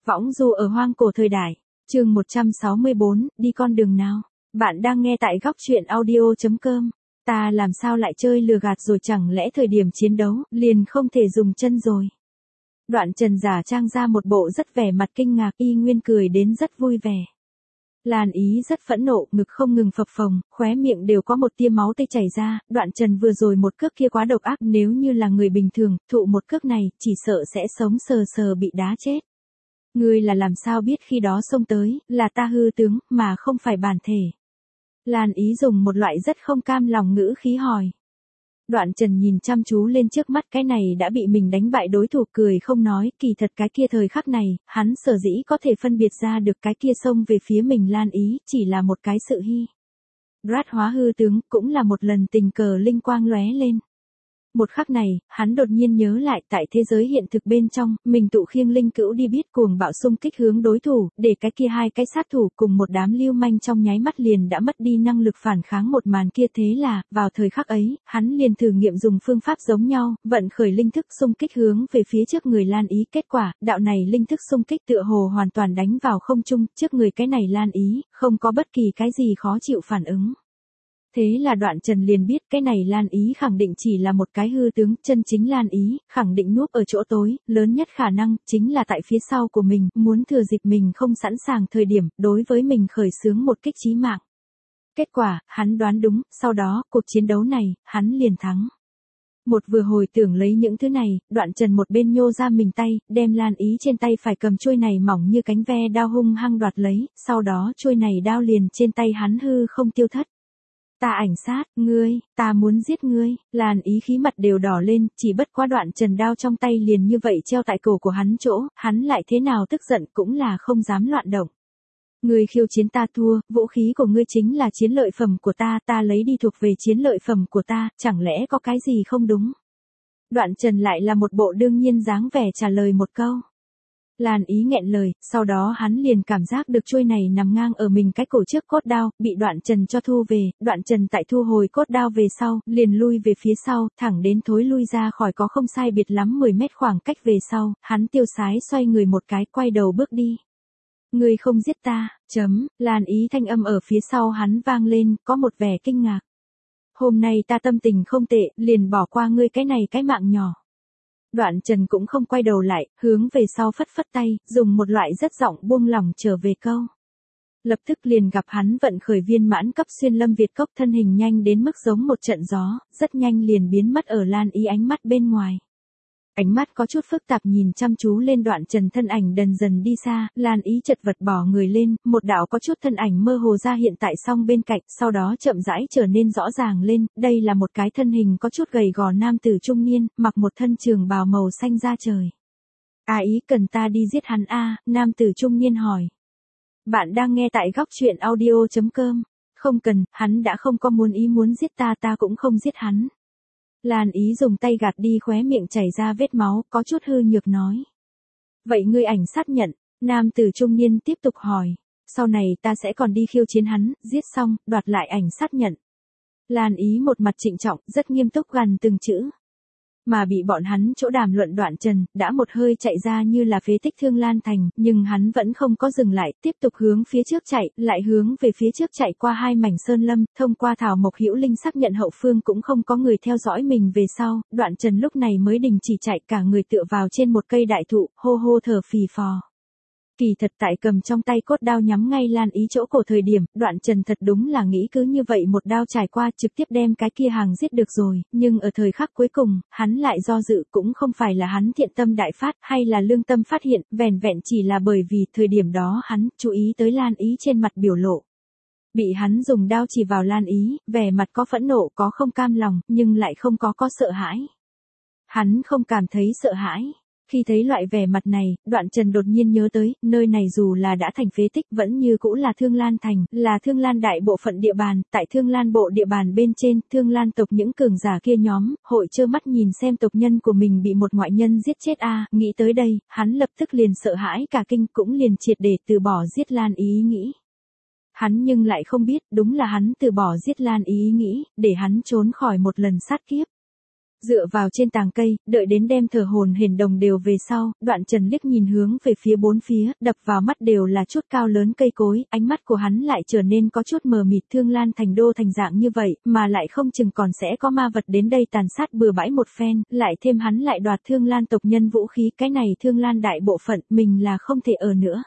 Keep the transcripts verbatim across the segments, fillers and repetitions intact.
Võng du ở hoang cổ thời đại. Chương một trăm sáu mươi bốn, đi con đường nào? Bạn đang nghe tại góc truyện audio chấm com. Ta làm sao lại chơi lừa gạt rồi, chẳng lẽ thời điểm chiến đấu, liền không thể dùng chân rồi? Đoạn Trần giả trang ra một bộ rất vẻ mặt kinh ngạc, y nguyên cười đến rất vui vẻ. Lan Ý rất phẫn nộ, ngực không ngừng phập phồng, khóe miệng đều có một tia máu tươi chảy ra. Đoạn Trần vừa rồi một cước kia quá độc ác, nếu như là người bình thường, thụ một cước này, chỉ sợ sẽ sống sờ sờ bị đá chết. Ngươi là làm sao biết khi đó xông tới, là ta hư tướng, mà không phải bản thể? Lan Ý dùng một loại rất không cam lòng ngữ khí hỏi. Đoạn Trần nhìn chăm chú lên trước mắt cái này đã bị mình đánh bại đối thủ, cười không nói, kỳ thật cái kia thời khắc này, hắn sở dĩ có thể phân biệt ra được cái kia xông về phía mình Lan Ý, chỉ là một cái sự hy. Rát hóa hư tướng, cũng là một lần tình cờ linh quang lóe lên. Một khắc này, hắn đột nhiên nhớ lại tại thế giới hiện thực bên trong, mình tụ khiêng linh cữu đi biết cuồng bạo xung kích hướng đối thủ, để cái kia hai cái sát thủ cùng một đám lưu manh trong nháy mắt liền đã mất đi năng lực phản kháng một màn kia. Thế là, vào thời khắc ấy, hắn liền thử nghiệm dùng phương pháp giống nhau, vận khởi linh thức xung kích hướng về phía trước người Lan Ý. Kết quả, đạo này linh thức xung kích tựa hồ hoàn toàn đánh vào không trung, trước người cái này Lan Ý, không có bất kỳ cái gì khó chịu phản ứng. Thế là Đoạn Trần liền biết cái này Lan Ý khẳng định chỉ là một cái hư tướng, chân chính Lan Ý, khẳng định núp ở chỗ tối, lớn nhất khả năng, chính là tại phía sau của mình, muốn thừa dịp mình không sẵn sàng thời điểm, đối với mình khởi xướng một kích chí mạng. Kết quả, hắn đoán đúng, sau đó, cuộc chiến đấu này, hắn liền thắng. Một vừa hồi tưởng lấy những thứ này, Đoạn Trần một bên nhô ra mình tay, đem Lan Ý trên tay phải cầm chuôi này mỏng như cánh ve đao hung hăng đoạt lấy, sau đó chuôi này đao liền trên tay hắn hư không tiêu thất. Ta ảnh sát, ngươi, ta muốn giết ngươi. Lan Ý khí mặt đều đỏ lên, chỉ bất quá Đoạn Trần đao trong tay liền như vậy treo tại cổ của hắn chỗ, hắn lại thế nào tức giận cũng là không dám loạn động. Ngươi khiêu chiến ta thua, vũ khí của ngươi chính là chiến lợi phẩm của ta, ta lấy đi thuộc về chiến lợi phẩm của ta, chẳng lẽ có cái gì không đúng? Đoạn Trần lại là một bộ đương nhiên dáng vẻ trả lời một câu. Lan Ý nghẹn lời, sau đó hắn liền cảm giác được chuôi này nằm ngang ở mình cái cổ trước cốt đao, bị Đoạn Trần cho thu về. Đoạn Trần tại thu hồi cốt đao về sau, liền lui về phía sau, thẳng đến thối lui ra khỏi có không sai biệt lắm mười mét khoảng cách về sau, hắn tiêu sái xoay người một cái, quay đầu bước đi. Ngươi không giết ta, chấm, Lan Ý thanh âm ở phía sau hắn vang lên, có một vẻ kinh ngạc. Hôm nay ta tâm tình không tệ, liền bỏ qua ngươi cái này cái mạng nhỏ. Đoạn Trần cũng không quay đầu lại, hướng về sau phất phất tay, dùng một loại rất giọng buông lỏng trở về câu. Lập tức liền gặp hắn vận khởi viên mãn cấp xuyên lâm Việt cốc, thân hình nhanh đến mức giống một trận gió, rất nhanh liền biến mất ở Lan Ý ánh mắt bên ngoài. Ánh mắt có chút phức tạp nhìn chăm chú lên Đoạn Trần thân ảnh dần dần đi xa, Lan Ý chật vật bỏ người lên, một đạo có chút thân ảnh mơ hồ ra hiện tại song bên cạnh, sau đó chậm rãi trở nên rõ ràng lên, đây là một cái thân hình có chút gầy gò nam tử trung niên, mặc một thân trường bào màu xanh da trời. À Ý cần ta đi giết hắn a? À, nam tử trung niên hỏi. Bạn đang nghe tại góc truyện audio chấm com. Không cần, hắn đã không có muốn ý muốn giết ta, ta cũng không giết hắn. Lan Ý dùng tay gạt đi khóe miệng chảy ra vết máu, có chút hư nhược nói. Vậy ngươi ảnh sát nhận, nam tử trung niên tiếp tục hỏi. Sau này ta sẽ còn đi khiêu chiến hắn, giết xong, đoạt lại ảnh sát nhận. Lan Ý một mặt trịnh trọng, rất nghiêm túc gằn từng chữ. Mà bị bọn hắn chỗ đàm luận Đoạn Trần, đã một hơi chạy ra như là phế tích Thương Lan Thành, nhưng hắn vẫn không có dừng lại, tiếp tục hướng phía trước chạy, lại hướng về phía trước chạy qua hai mảnh sơn lâm, thông qua Thảo Mộc Hữu Linh xác nhận hậu phương cũng không có người theo dõi mình về sau, Đoạn Trần lúc này mới đình chỉ chạy, cả người tựa vào trên một cây đại thụ, hô hô thở phì phò. Kỳ thật tại cầm trong tay cốt đao nhắm ngay Lan Ý chỗ cổ thời điểm, Đoạn Trần thật đúng là nghĩ cứ như vậy một đao trải qua trực tiếp đem cái kia hàng giết được rồi, nhưng ở thời khắc cuối cùng, hắn lại do dự, cũng không phải là hắn thiện tâm đại phát hay là lương tâm phát hiện, vẻn vẹn chỉ là bởi vì thời điểm đó hắn chú ý tới Lan Ý trên mặt biểu lộ. Bị hắn dùng đao chỉ vào Lan Ý, vẻ mặt có phẫn nộ, có không cam lòng, nhưng lại không có có sợ hãi. Hắn không cảm thấy sợ hãi. Khi thấy loại vẻ mặt này, Đoạn Trần đột nhiên nhớ tới, nơi này dù là đã thành phế tích vẫn như cũ là Thương Lan Thành, là Thương Lan đại bộ phận địa bàn, tại Thương Lan bộ địa bàn bên trên, Thương Lan tộc những cường giả kia nhóm, hội trơ mắt nhìn xem tộc nhân của mình bị một ngoại nhân giết chết a. À, nghĩ tới đây, hắn lập tức liền sợ hãi cả kinh, cũng liền triệt để từ bỏ giết Lan Ý nghĩ. Hắn nhưng lại không biết, đúng là hắn từ bỏ giết Lan Ý nghĩ, để hắn trốn khỏi một lần sát kiếp. Dựa vào trên tàng cây, đợi đến đêm thở hổn hển đồng đều về sau, Đoạn Trần liếc nhìn hướng về phía bốn phía, đập vào mắt đều là chút cao lớn cây cối, ánh mắt của hắn lại trở nên có chút mờ mịt. Thương Lan thành đô thành dạng như vậy, mà lại không chừng còn sẽ có ma vật đến đây tàn sát bừa bãi một phen, lại thêm hắn lại đoạt Thương Lan tộc nhân vũ khí, cái này Thương Lan đại bộ phận, mình là không thể ở nữa.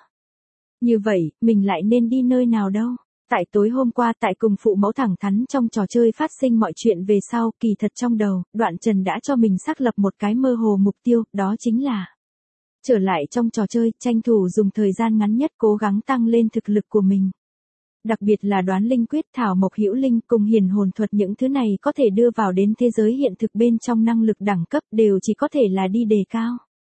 Như vậy, mình lại nên đi nơi nào đâu? Tại tối hôm qua tại cùng phụ mẫu thẳng thắn trong trò chơi phát sinh mọi chuyện về sau, kỳ thật trong đầu, Đoạn Trần đã cho mình xác lập một cái mơ hồ mục tiêu, đó chính là trở lại trong trò chơi, tranh thủ dùng thời gian ngắn nhất cố gắng tăng lên thực lực của mình. Đặc biệt là đoán linh quyết, thảo mộc hữu linh cùng hiền hồn thuật, những thứ này có thể đưa vào đến thế giới hiện thực bên trong năng lực đẳng cấp đều chỉ có thể là đi đề cao.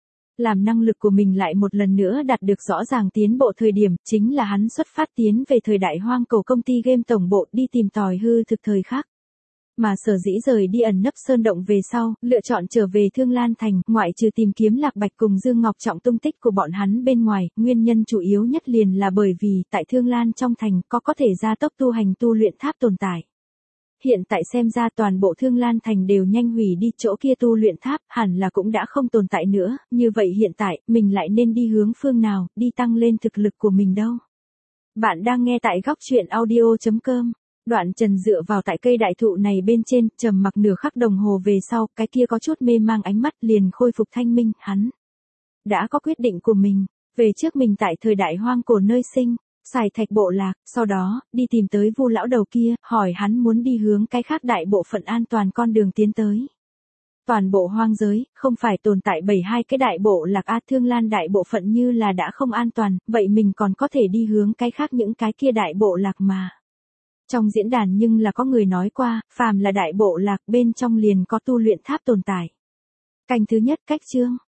Làm năng lực của mình lại một lần nữa đạt được rõ ràng tiến bộ thời điểm, chính là hắn xuất phát tiến về thời đại hoang cổ công ty game tổng bộ đi tìm tòi hư thực thời khắc. Mà sở dĩ rời đi ẩn nấp sơn động về sau, lựa chọn trở về Thương Lan thành, ngoại trừ tìm kiếm Lạc Bạch cùng Dương Ngọc Trọng tung tích của bọn hắn bên ngoài, nguyên nhân chủ yếu nhất liền là bởi vì, tại Thương Lan trong thành có có thể gia tốc tu hành tu luyện tháp tồn tại. Hiện tại xem ra toàn bộ Thương Lan thành đều nhanh hủy đi, chỗ kia tu luyện tháp hẳn là cũng đã không tồn tại nữa, như vậy hiện tại, mình lại nên đi hướng phương nào, đi tăng lên thực lực của mình đâu. Bạn đang nghe tại góc truyện audio chấm com. Đoạn Trần dựa vào tại cây đại thụ này bên trên, trầm mặc nửa khắc đồng hồ về sau, cái kia có chút mê mang ánh mắt liền khôi phục thanh minh, hắn đã có quyết định của mình, về trước mình tại thời đại hoang cổ nơi sinh. Xài Thạch bộ lạc, sau đó, đi tìm tới Vu lão đầu kia, hỏi hắn muốn đi hướng cái khác đại bộ phận an toàn con đường tiến tới. Toàn bộ hoang giới, không phải tồn tại bảy hai cái đại bộ lạc A, Thương Lan đại bộ phận như là đã không an toàn, vậy mình còn có thể đi hướng cái khác những cái kia đại bộ lạc mà. Trong diễn đàn nhưng là có người nói qua, phàm là đại bộ lạc bên trong liền có tu luyện tháp tồn tại. Canh thứ nhất, cách chương.